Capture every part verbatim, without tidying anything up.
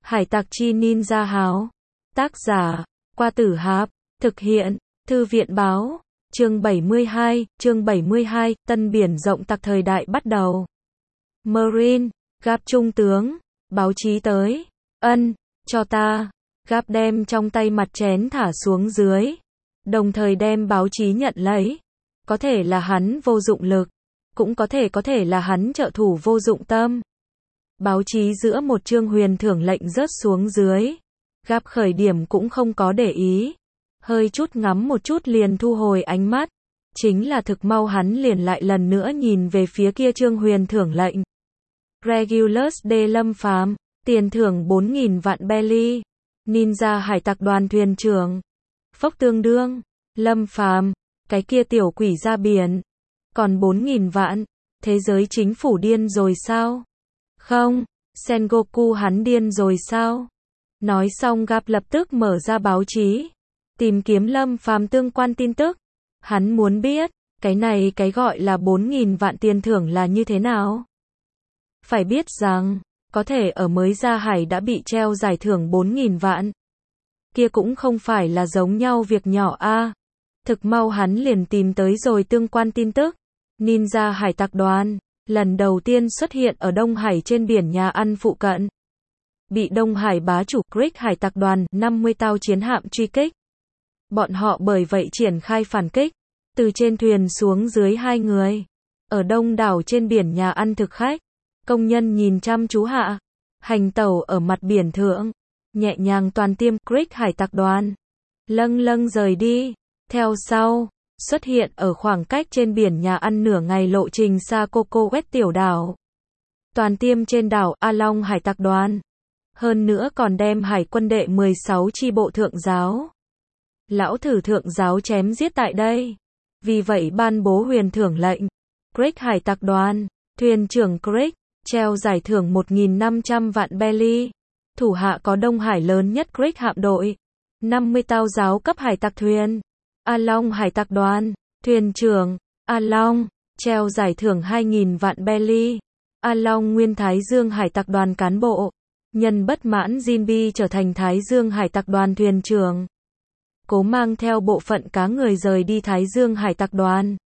Hải tặc chi ninja háo. Tác giả, Qua Tử Hạp. Thực hiện, Thư viện báo. Chương bảy mươi hai, chương bảy mươi hai, tân biển rộng tặc thời đại bắt đầu. Marine, Gap trung tướng, báo chí tới. Ân, cho ta. Gap đem trong tay mặt chén thả xuống dưới. Đồng thời đem báo chí nhận lấy. Có thể là hắn vô dụng lực. Cũng có thể có thể là hắn trợ thủ vô dụng tâm. Báo chí giữa một chương huyền thưởng lệnh rớt xuống dưới. Gap khởi điểm cũng không có để ý. Hơi chút ngắm một chút liền thu hồi ánh mắt. Chính là thực mau hắn liền lại lần nữa nhìn về phía kia chương huyền thưởng lệnh. Regulus de Lâm Phàm, tiền thưởng bốn nghìn vạn belly. Ninja hải tặc đoàn thuyền trưởng. Phốc tương đương. Lâm Phàm, cái kia tiểu quỷ ra biển. Còn bốn nghìn vạn. Thế giới chính phủ điên rồi sao? Không, Sengoku hắn điên rồi sao? Nói xong Gap lập tức mở ra báo chí. Tìm kiếm Lâm Phàm tương quan tin tức. Hắn muốn biết, cái này cái gọi là bốn nghìn vạn tiền thưởng là như thế nào? Phải biết rằng, có thể ở mới ra hải đã bị treo giải thưởng bốn nghìn vạn. Kia cũng không phải là giống nhau việc nhỏ a. À. Thực mau hắn liền tìm tới rồi tương quan tin tức. Ninja hải tặc đoàn, lần đầu tiên xuất hiện ở Đông Hải trên biển nhà ăn phụ cận. Bị Đông Hải bá chủ Greek hải tặc đoàn năm mươi tàu chiến hạm truy kích. Bọn họ bởi vậy triển khai phản kích. Từ trên thuyền xuống dưới hai người. Ở đông đảo trên biển nhà ăn thực khách. Công nhân nhìn chăm chú hạ. Hành tẩu ở mặt biển thượng. Nhẹ nhàng toàn tiêm Greek hải tặc đoàn. Lâng lâng rời đi. Theo sau, xuất hiện ở khoảng cách trên biển nhà ăn nửa ngày lộ trình xa Coco Quét tiểu đảo. Toàn tiêm trên đảo A Long hải tặc đoàn. Hơn nữa còn đem hải quân đệ mười sáu chi bộ thượng giáo. Lão thử thượng giáo chém giết tại đây. Vì vậy ban bố huyền thưởng lệnh. Greek hải tặc đoàn, thuyền trưởng Greek, treo giải thưởng một nghìn năm trăm vạn belly. Thủ hạ có Đông Hải lớn nhất Greek hạm đội. năm mươi tàu giáo cấp hải tặc thuyền. A Long hải tặc đoàn, thuyền trưởng, A Long, treo giải thưởng hai nghìn vạn belly. A Long nguyên Thái Dương hải tặc đoàn cán bộ. Nhân bất mãn Jinbi trở thành Thái Dương hải tặc đoàn thuyền trưởng. Cố mang theo bộ phận cá người rời đi Thái Dương hải tặc đoàn.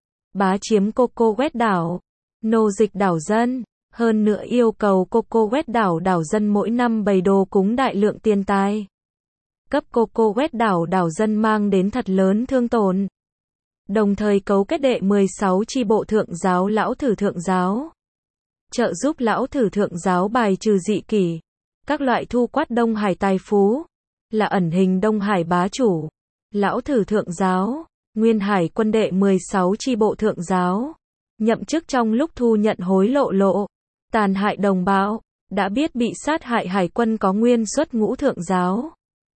Bá chiếm Coco Quét đảo. Nô dịch đảo dân. Hơn nữa yêu cầu Coco Quét đảo đảo dân mỗi năm bày đồ cúng đại lượng tiền tài. Cấp Coco Quét đảo đảo dân mang đến thật lớn thương tổn. Đồng thời cấu kết đệ mười sáu chi bộ thượng giáo lão thử thượng giáo. Trợ giúp lão thử thượng giáo bài trừ dị kỷ. Các loại thu quát Đông Hải tài phú. Là ẩn hình Đông Hải bá chủ. Lão thử thượng giáo. Nguyên hải quân đệ mười sáu chi bộ thượng giáo. Nhậm chức trong lúc thu nhận hối lộ lộ. Tàn hại đồng bào. Đã biết bị sát hại hải quân có nguyên xuất ngũ thượng giáo.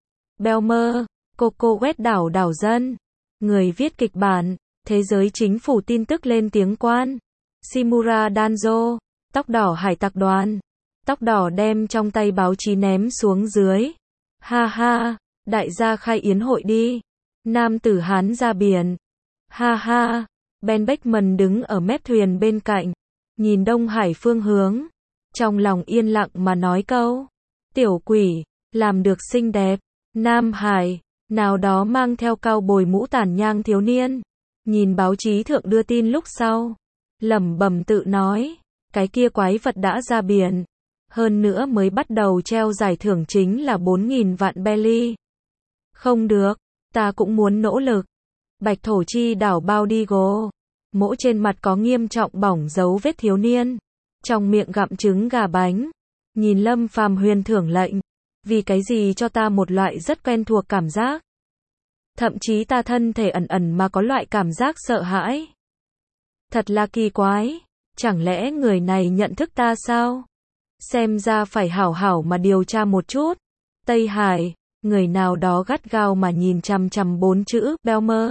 Belmer, Coco Quét đảo đảo dân. Người viết kịch bản. Thế giới chính phủ tin tức lên tiếng quan. Shimura Danzo. Tóc đỏ hải tặc đoàn. Tóc đỏ đem trong tay báo chí ném xuống dưới. Ha ha, đại gia khai yến hội đi. Nam tử Hán ra biển. Ha ha, Ben Beckman đứng ở mép thuyền bên cạnh. Nhìn Đông Hải phương hướng. Trong lòng yên lặng mà nói câu. Tiểu quỷ, làm được xinh đẹp. Nam Hải, nào đó mang theo cao bồi mũ tàn nhang thiếu niên. Nhìn báo chí thượng đưa tin lúc sau. Lẩm bẩm tự nói. Cái kia quái vật đã ra biển. Hơn nữa mới bắt đầu treo giải thưởng chính là bốn nghìn vạn belly. Không được, ta cũng muốn nỗ lực. Bạch thổ chi đảo bao đi gồ. Mỗ trên mặt có nghiêm trọng bỏng dấu vết thiếu niên. Trong miệng gặm trứng gà bánh. Nhìn Lâm Phàm huyền thưởng lệnh. Vì cái gì cho ta một loại rất quen thuộc cảm giác. Thậm chí ta thân thể ẩn ẩn mà có loại cảm giác sợ hãi. Thật là kỳ quái. Chẳng lẽ người này nhận thức ta sao? Xem ra phải hảo hảo mà điều tra một chút. Tây Hải, người nào đó gắt gao mà nhìn chằm chằm bốn chữ Belmer.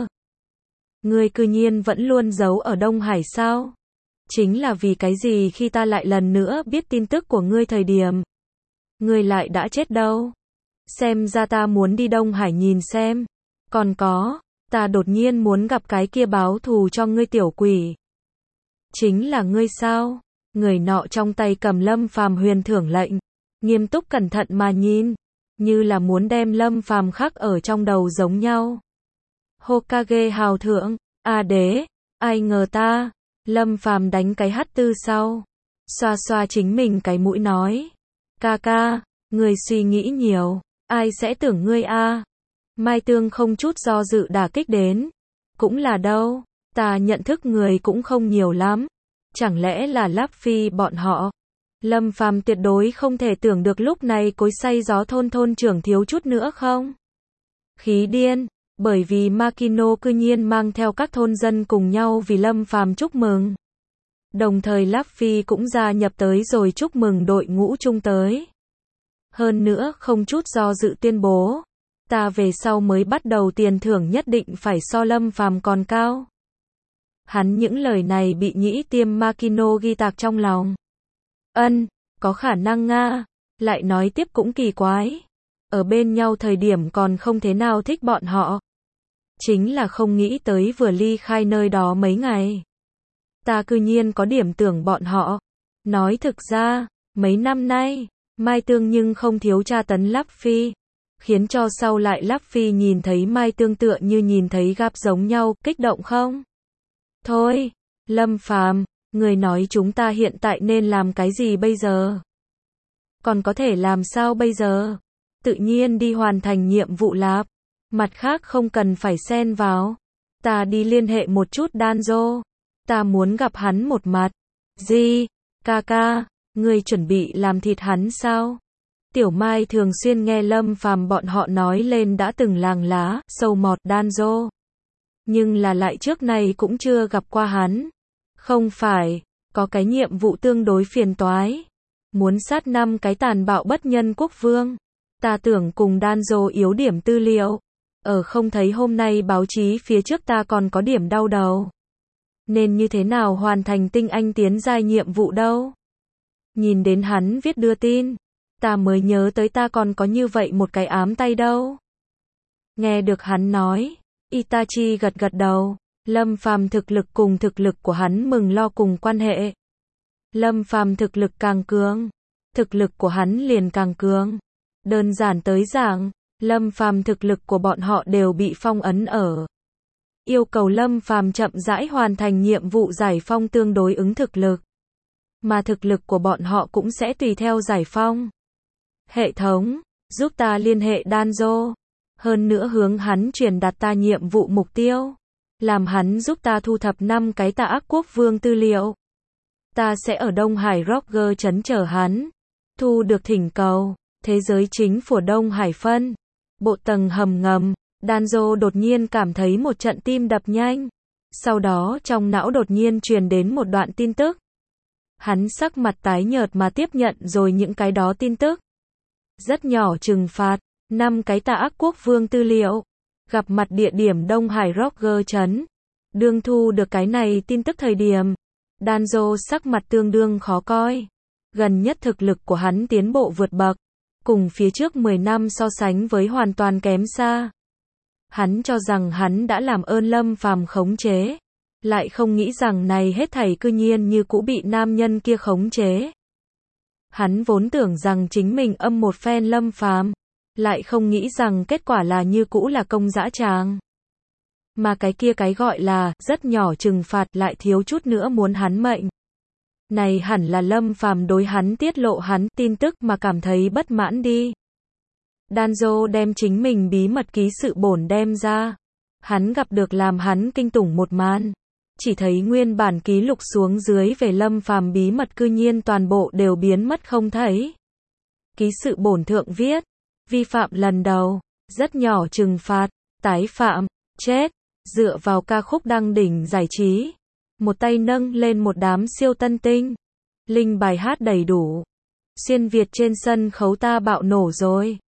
Ngươi cư nhiên vẫn luôn giấu ở Đông Hải sao? Chính là vì cái gì khi ta lại lần nữa biết tin tức của ngươi thời điểm. Ngươi lại đã chết đâu? Xem ra ta muốn đi Đông Hải nhìn xem. Còn có, ta đột nhiên muốn gặp cái kia báo thù cho ngươi tiểu quỷ. Chính là ngươi sao? Người nọ trong tay cầm Lâm Phàm huyền thưởng lệnh. nghiêm túc cẩn thận mà nhìn, như là muốn đem Lâm Phàm khắc ở trong đầu giống nhau. Hokage hào thượng, a đế, ai ngờ ta, Lâm Phàm đánh cái hắt tư sau, xoa xoa chính mình cái mũi nói, ca ca, người suy nghĩ nhiều, ai sẽ tưởng ngươi a? Mai Tương không chút do dự đả kích đến, cũng là đâu, ta nhận thức người cũng không nhiều lắm, chẳng lẽ là Láp Phi bọn họ? Lâm Phàm tuyệt đối không thể tưởng được lúc này cối xay gió thôn thôn trưởng thiếu chút nữa không? Khí điên, bởi vì Makino cư nhiên mang theo các thôn dân cùng nhau vì Lâm Phàm chúc mừng. Đồng thời Láp Phi cũng gia nhập tới rồi chúc mừng đội ngũ chung tới. Hơn nữa không chút do dự tuyên bố, ta về sau mới bắt đầu tiền thưởng nhất định phải so Lâm Phàm còn cao. Hắn những lời này bị nhĩ tiêm Makino ghi tạc trong lòng. Ân, có khả năng nga, lại nói tiếp cũng kỳ quái. Ở bên nhau thời điểm còn không thế nào thích bọn họ. Chính là không nghĩ tới vừa ly khai nơi đó mấy ngày. Ta cư nhiên có điểm tưởng bọn họ. Nói thực ra, mấy năm nay, Mai Tương nhưng không thiếu tra tấn Láp Phi. Khiến cho sau lại Láp Phi nhìn thấy Mai Tương tựa như nhìn thấy gáp giống nhau, kích động không? Thôi, Lâm Phàm, người nói chúng ta hiện tại nên làm cái gì bây giờ? Còn có thể làm sao bây giờ? Tự nhiên đi hoàn thành nhiệm vụ lạp. Mặt khác không cần phải xen vào. Ta đi liên hệ một chút Danzo. Ta muốn gặp hắn một mặt. Gì? Ca ca, ngươi chuẩn bị làm thịt hắn sao? Tiểu Mai thường xuyên nghe Lâm Phàm bọn họ nói lên đã từng làng lá, sâu mọt Danzo. Nhưng là lại trước này cũng chưa gặp qua hắn. Không phải, có cái nhiệm vụ tương đối phiền toái. Muốn sát năm cái tàn bạo bất nhân quốc vương. Ta tưởng cùng Danzo yếu điểm tư liệu. Ở không thấy hôm nay báo chí phía trước ta còn có điểm đau đầu. Nên như thế nào hoàn thành tinh anh tiến giai nhiệm vụ đâu? Nhìn đến hắn viết đưa tin, ta mới nhớ tới ta còn có như vậy một cái ám tay đâu. Nghe được hắn nói, Itachi gật gật đầu, Lâm Phàm thực lực cùng thực lực của hắn mừng lo cùng quan hệ. Lâm Phàm thực lực càng cường, thực lực của hắn liền càng cường. Đơn giản tới giảng, Lâm Phàm thực lực của bọn họ đều bị phong ấn ở. Yêu cầu Lâm Phàm chậm rãi hoàn thành nhiệm vụ giải phong tương đối ứng thực lực. Mà thực lực của bọn họ cũng sẽ tùy theo giải phong. Hệ thống, giúp ta liên hệ Danzo. Hơn nữa hướng hắn truyền đạt ta nhiệm vụ mục tiêu. Làm hắn giúp ta thu thập năm cái tà ác quốc vương tư liệu. Ta sẽ ở Đông Hải Roger trấn chờ hắn. Thu được thỉnh cầu. Thế giới chính phủ Đông Hải phân. Bộ tầng hầm ngầm. Danzo đột nhiên cảm thấy một trận tim đập nhanh. Sau đó trong não đột nhiên truyền đến một đoạn tin tức. Hắn sắc mặt tái nhợt mà tiếp nhận rồi những cái đó tin tức. Rất nhỏ trừng phạt. Năm cái tà ác quốc vương tư liệu. Gặp mặt địa điểm Đông Hải Roger trấn. Đương thu được cái này tin tức thời điểm. Danzo sắc mặt tương đương khó coi. Gần nhất thực lực của hắn tiến bộ vượt bậc. Cùng phía trước mười năm so sánh với hoàn toàn kém xa. Hắn cho rằng hắn đã làm ơn Lâm Phàm khống chế. Lại không nghĩ rằng này hết thảy cư nhiên như cũ bị nam nhân kia khống chế. Hắn vốn tưởng rằng chính mình âm một phen Lâm Phàm. Lại không nghĩ rằng kết quả là như cũ là công dã tràng. Mà cái kia cái gọi là rất nhỏ trừng phạt lại thiếu chút nữa muốn hắn mệnh. Này hẳn là Lâm Phàm đối hắn tiết lộ hắn tin tức mà cảm thấy bất mãn đi. Danzo đem chính mình bí mật ký sự bổn đem ra. Hắn gặp được làm hắn kinh tủng một màn. Chỉ thấy nguyên bản ký lục xuống dưới về Lâm Phàm bí mật cư nhiên toàn bộ đều biến mất không thấy. Ký sự bổn thượng viết. Vi phạm lần đầu. Rất nhỏ trừng phạt. Tái phạm. Chết. Dựa vào ca khúc đăng đỉnh giải trí. Một tay nâng lên một đám siêu tân tinh. Linh bài hát đầy đủ. Xuyên Việt trên sân khấu ta bạo nổ rồi.